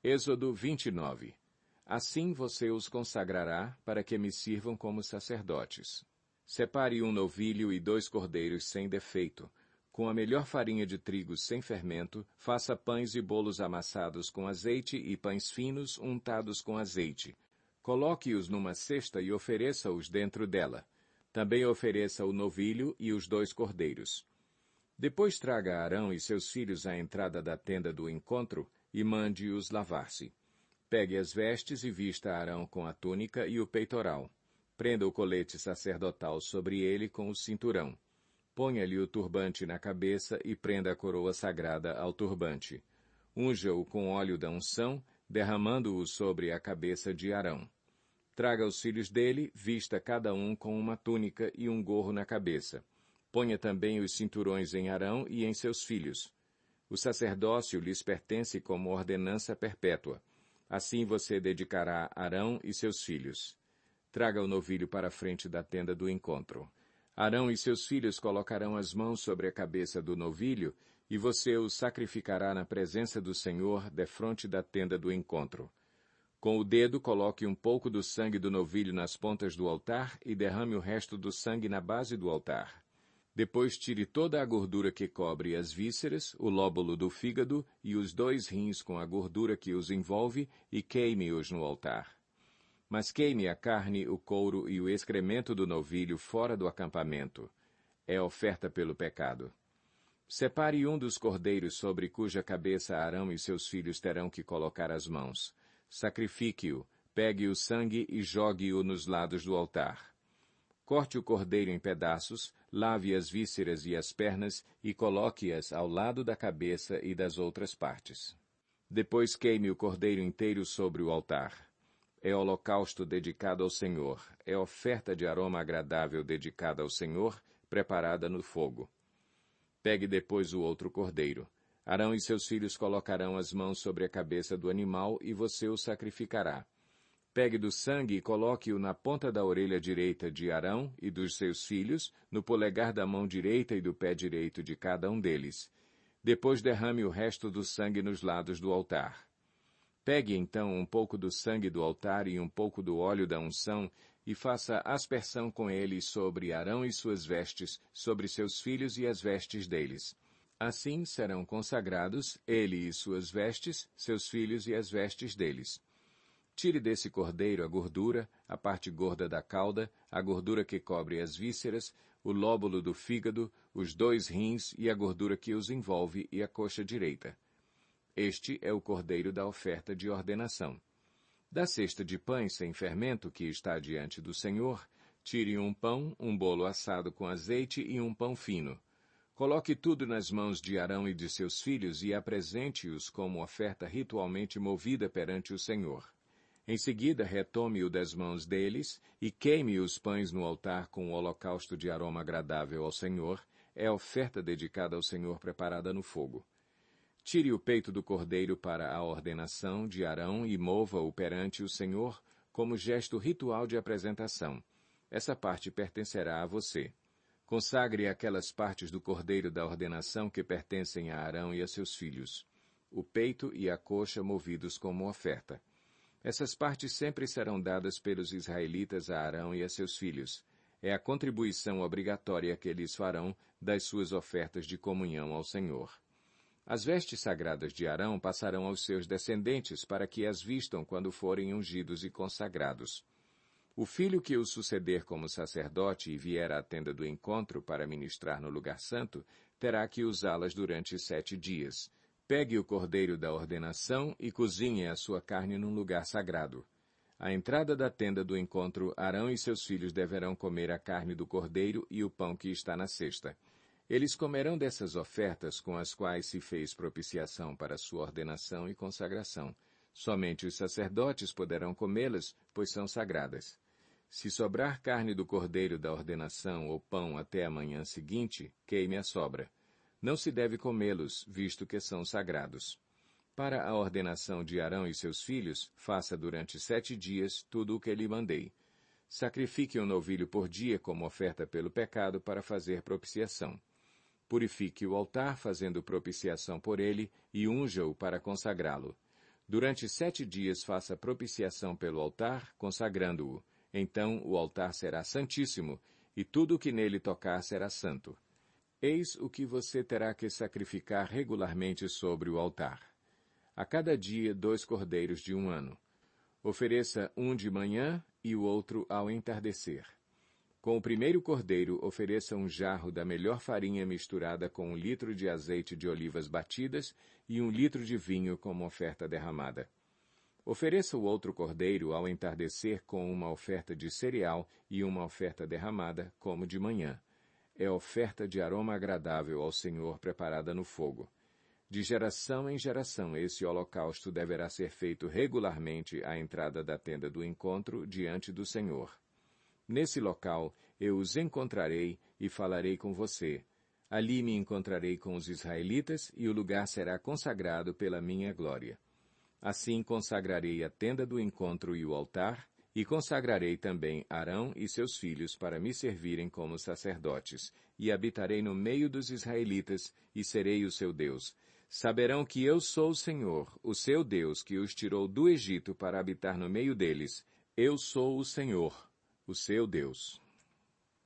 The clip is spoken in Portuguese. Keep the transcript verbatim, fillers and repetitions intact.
Êxodo vinte e nove. Assim você os consagrará para que me sirvam como sacerdotes. Separe um novilho e dois cordeiros sem defeito. Com a melhor farinha de trigo sem fermento, faça pães e bolos amassados com azeite e pães finos untados com azeite. Coloque-os numa cesta e ofereça-os dentro dela. Também ofereça o novilho e os dois cordeiros. Depois traga Arão e seus filhos à entrada da tenda do encontro e mande-os lavar-se. Pegue as vestes e vista Arão com a túnica e o peitoral. Prenda o colete sacerdotal sobre ele com o cinturão. Ponha-lhe o turbante na cabeça e prenda a coroa sagrada ao turbante. Unja-o com óleo da unção, derramando-o sobre a cabeça de Arão. Traga os filhos dele, vista cada um com uma túnica e um gorro na cabeça. Ponha também os cinturões em Arão e em seus filhos. O sacerdócio lhes pertence como ordenança perpétua. Assim você dedicará Arão e seus filhos. Traga o novilho para a frente da tenda do encontro. Arão e seus filhos colocarão as mãos sobre a cabeça do novilho, e você o sacrificará na presença do Senhor, defronte da tenda do encontro. Com o dedo, coloque um pouco do sangue do novilho nas pontas do altar e derrame o resto do sangue na base do altar. Depois tire toda a gordura que cobre as vísceras, o lóbulo do fígado e os dois rins com a gordura que os envolve e queime-os no altar. Mas queime a carne, o couro e o excremento do novilho fora do acampamento. É oferta pelo pecado. Separe um dos cordeiros sobre cuja cabeça Arão e seus filhos terão que colocar as mãos. Sacrifique-o, pegue o sangue e jogue-o nos lados do altar. Corte o cordeiro em pedaços, lave as vísceras e as pernas e coloque-as ao lado da cabeça e das outras partes. Depois queime o cordeiro inteiro sobre o altar. É holocausto dedicado ao Senhor, é oferta de aroma agradável dedicada ao Senhor, preparada no fogo. Pegue depois o outro cordeiro. Arão e seus filhos colocarão as mãos sobre a cabeça do animal e você o sacrificará. Pegue do sangue e coloque-o na ponta da orelha direita de Arão e dos seus filhos, no polegar da mão direita e do pé direito de cada um deles. Depois derrame o resto do sangue nos lados do altar. Pegue então um pouco do sangue do altar e um pouco do óleo da unção e faça aspersão com ele sobre Arão e suas vestes, sobre seus filhos e as vestes deles. Assim serão consagrados ele e suas vestes, seus filhos e as vestes deles. Tire desse cordeiro a gordura, a parte gorda da cauda, a gordura que cobre as vísceras, o lóbulo do fígado, os dois rins e a gordura que os envolve e a coxa direita. Este é o cordeiro da oferta de ordenação. Da cesta de pães sem fermento que está diante do Senhor, tire um pão, um bolo assado com azeite e um pão fino. Coloque tudo nas mãos de Arão e de seus filhos e apresente-os como oferta ritualmente movida perante o Senhor. Em seguida, retome-o das mãos deles e queime os pães no altar com o holocausto de aroma agradável ao Senhor, é oferta dedicada ao Senhor preparada no fogo. Tire o peito do cordeiro para a ordenação de Arão e mova-o perante o Senhor como gesto ritual de apresentação. Essa parte pertencerá a você. Consagre aquelas partes do cordeiro da ordenação que pertencem a Arão e a seus filhos. O peito e a coxa movidos como oferta. Essas partes sempre serão dadas pelos israelitas a Arão e a seus filhos. É a contribuição obrigatória que eles farão das suas ofertas de comunhão ao Senhor. As vestes sagradas de Arão passarão aos seus descendentes para que as vistam quando forem ungidos e consagrados. O filho que o suceder como sacerdote e vier à tenda do encontro para ministrar no lugar santo, terá que usá-las durante sete dias. Pegue o cordeiro da ordenação e cozinhe a sua carne num lugar sagrado. À entrada da tenda do encontro, Arão e seus filhos deverão comer a carne do cordeiro e o pão que está na cesta. Eles comerão dessas ofertas com as quais se fez propiciação para sua ordenação e consagração. Somente os sacerdotes poderão comê-las, pois são sagradas. Se sobrar carne do cordeiro da ordenação ou pão até a manhã seguinte, queime a sobra. Não se deve comê-los, visto que são sagrados. Para a ordenação de Arão e seus filhos, faça durante sete dias tudo o que lhe mandei. Sacrifique um novilho por dia como oferta pelo pecado para fazer propiciação. Purifique o altar, fazendo propiciação por ele, e unja-o para consagrá-lo. Durante sete dias faça propiciação pelo altar, consagrando-o. Então o altar será santíssimo, e tudo o que nele tocar será santo. Eis o que você terá que sacrificar regularmente sobre o altar. A cada dia dois cordeiros de um ano. Ofereça um de manhã e o outro ao entardecer. Com o primeiro cordeiro, ofereça um jarro da melhor farinha misturada com um litro de azeite de olivas batidas e um litro de vinho como oferta derramada. Ofereça o outro cordeiro ao entardecer com uma oferta de cereal e uma oferta derramada, como de manhã. É oferta de aroma agradável ao Senhor preparada no fogo. De geração em geração, esse holocausto deverá ser feito regularmente à entrada da tenda do encontro diante do Senhor. Nesse local eu os encontrarei e falarei com você. Ali me encontrarei com os israelitas e o lugar será consagrado pela minha glória. Assim consagrarei a tenda do encontro e o altar, e consagrarei também Arão e seus filhos para me servirem como sacerdotes, e habitarei no meio dos israelitas e serei o seu Deus. Saberão que eu sou o Senhor, o seu Deus, que os tirou do Egito para habitar no meio deles. Eu sou o Senhor, o seu Deus.